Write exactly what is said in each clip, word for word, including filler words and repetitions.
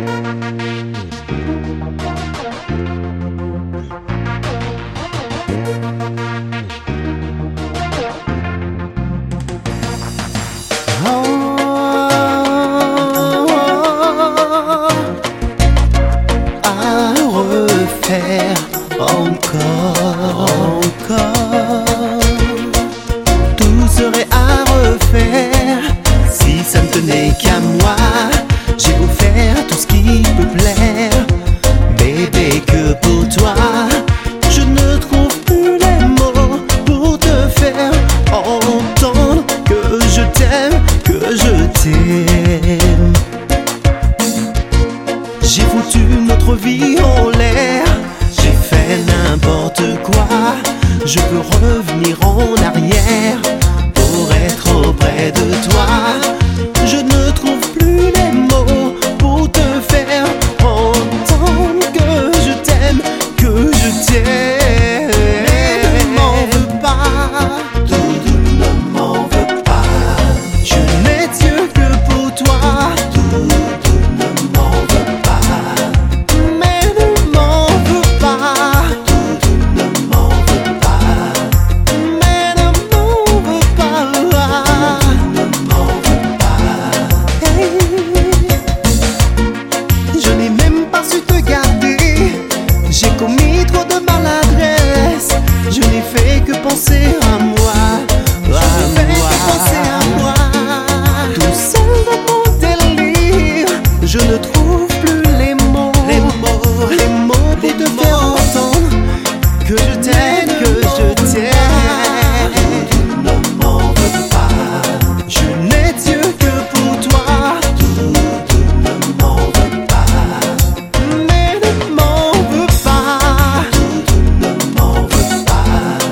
Encore, encore, tout serait à refaire si ça ne tenait qu'à moi. J'ai beau faire tout ce qui peut plaire, bébé, que pour toi je ne trouve plus les mots pour te faire entendre que je t'aime, que je t'aime. J'ai foutu notre vie en l'air, j'ai fait n'importe quoi. Je peux revenir en arrière pour être auprès de toi. Je ne trouve plus les mots pour te faire entendre que je t'aime, que je t'aime. Mais ne m'en veux pas, Doudou, ne m'en veux pas. Je n'ai Dieu que pour toi, Doudou. Penser à moi, je ne fais que penser à moi. Tout seul dans mon délire, je ne trouve plus les mots, les mots, les mots pour les te mots. Faire entendre que je t'aime, que je t'aime. Ne m'en veux pas, je n'ai Dieu que pour toi. Doudou, ne m'en veux pas, mais ne m'en veux pas. Doudou, ne m'en veux pas.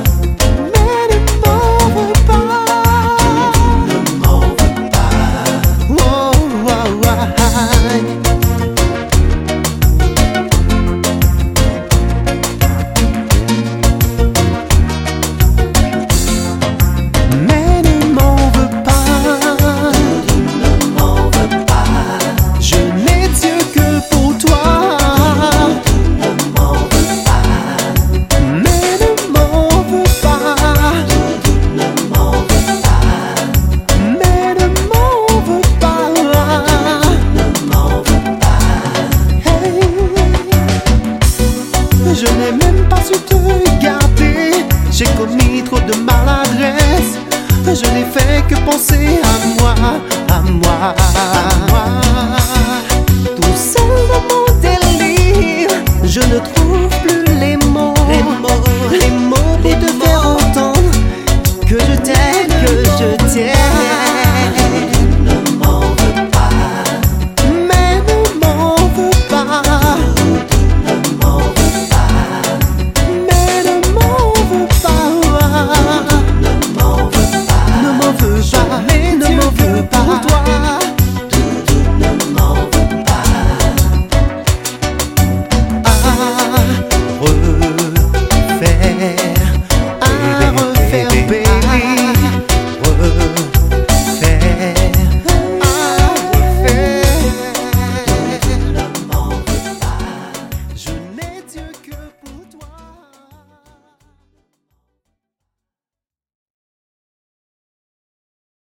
Je n'ai même pas su te garder, j'ai commis trop de maladresse. Je n'ai fait que penser à moi, à moi.